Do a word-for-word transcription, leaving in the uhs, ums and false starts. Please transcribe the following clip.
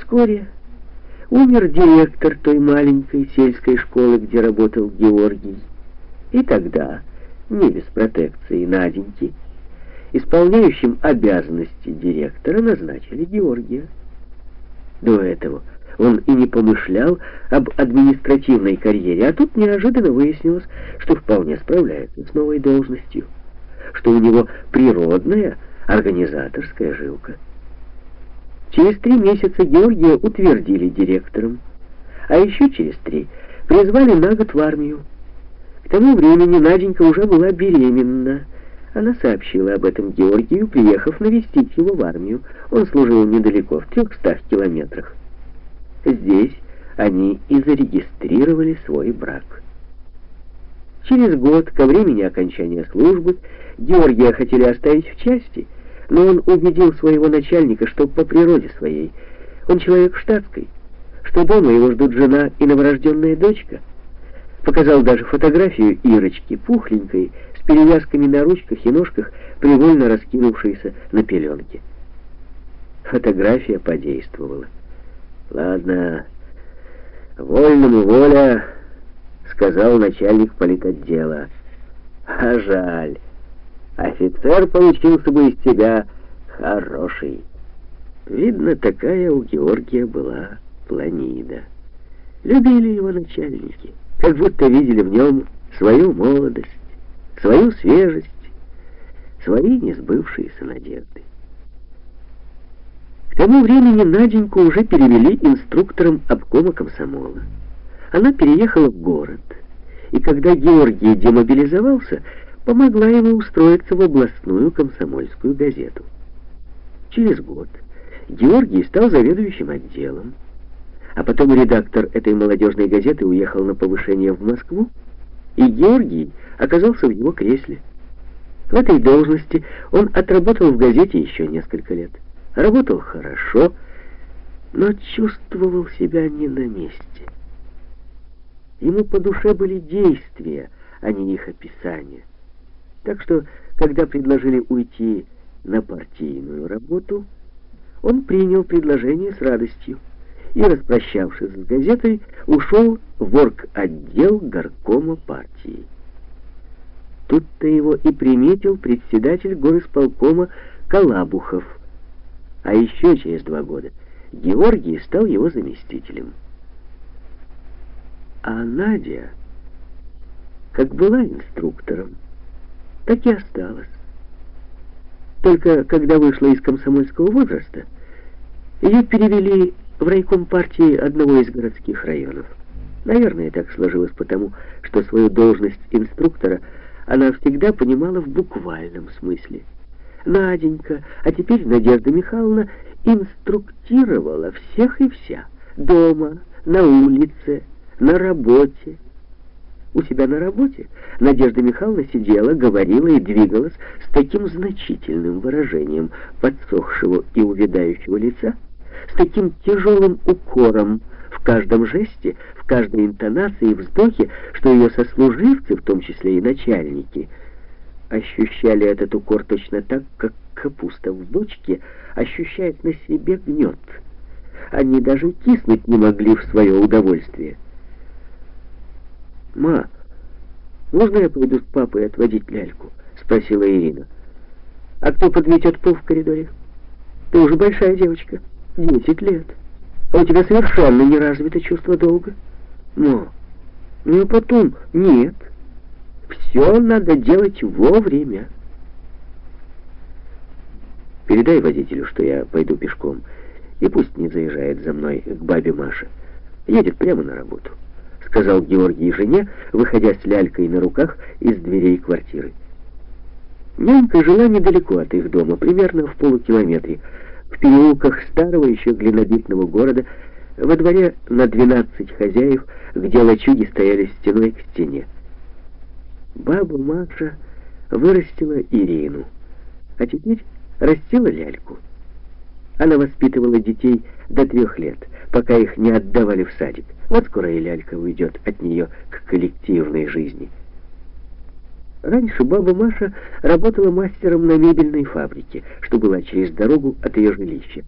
Вскоре умер директор той маленькой сельской школы, где работал Георгий. И тогда, не без протекции Наденьки, исполняющим обязанности директора назначили Георгия. До этого он и не помышлял об административной карьере, а тут неожиданно выяснилось, что вполне справляется с новой должностью, что у него природная организаторская жилка. Через три месяца Георгия утвердили директором, а еще через три призвали на год в армию. К тому времени Наденька уже была беременна. Она сообщила об этом Георгию, приехав навестить его в армию. Он служил недалеко, в трехстах километрах. Здесь они и зарегистрировали свой брак. Через год, ко времени окончания службы, Георгия хотели оставить в части, но он убедил своего начальника, что по природе своей он человек штатский, что дома его ждут жена и новорожденная дочка. Показал даже фотографию Ирочки, пухленькой, с перевязками на ручках и ножках, привольно раскинувшейся на пеленке. Фотография подействовала. «Ладно, вольному воля», — сказал начальник политотдела. «А жаль. Офицер получился бы из тебя хороший». Видно, такая у Георгия была планида. Любили его начальники, как будто видели в нем свою молодость, свою свежесть, свои несбывшиеся надежды. К тому времени Наденьку уже перевели инструктором обкома комсомола. Она переехала в город, и когда Георгий демобилизовался, помогла ему устроиться в областную комсомольскую газету. Через год Георгий стал заведующим отделом, а потом редактор этой молодежной газеты уехал на повышение в Москву, и Георгий оказался в его кресле. В этой должности он отработал в газете еще несколько лет. Работал хорошо, но чувствовал себя не на месте. Ему по душе были действия, а не их описания. Так что, когда предложили уйти на партийную работу, он принял предложение с радостью и, распрощавшись с газетой, ушел в орготдел горкома партии. Тут-то его и приметил председатель горисполкома Калабухов, а еще через два года Георгий стал его заместителем. А Надя, как была инструктором, так и осталась. Только когда вышла из комсомольского возраста, ее перевели в райком партии одного из городских районов. Наверное, так сложилось потому, что свою должность инструктора она всегда понимала в буквальном смысле. Наденька, а теперь Надежда Михайловна, инструктировала всех и вся. Дома, на улице, на работе. У себя на работе Надежда Михайловна сидела, говорила и двигалась с таким значительным выражением подсохшего и увядающего лица, с таким тяжелым укором в каждом жесте, в каждой интонации и вздохе, что ее сослуживцы, в том числе и начальники, ощущали этот укор точно так, как капуста в бочке ощущает на себе гнет. Они даже киснуть не могли в свое удовольствие. «Ма, можно я пойду с папой отводить ляльку?» — спросила Ирина. «А кто подметет пол в коридоре? Ты уже большая девочка, десять лет. А у тебя совершенно не развито чувство долга». «Ма, ну а потом...» «Нет, все надо делать вовремя. Передай водителю, что я пойду пешком, и пусть не заезжает за мной к бабе Маше. Едет прямо на работу», — сказал Георгий жене, выходя с лялькой на руках из дверей квартиры. Нянька жила недалеко от их дома, примерно в полукилометре, в переулках старого еще глинобитного города, во дворе на двенадцать хозяев, где лачуги стояли стеной к стене. Баба Маша вырастила Ирину, а теперь растила ляльку. Она воспитывала детей до трех лет, пока их не отдавали в садик. Вот скоро и лялька уйдет от нее к коллективной жизни. Раньше баба Маша работала мастером на мебельной фабрике, что была через дорогу от ее жилища.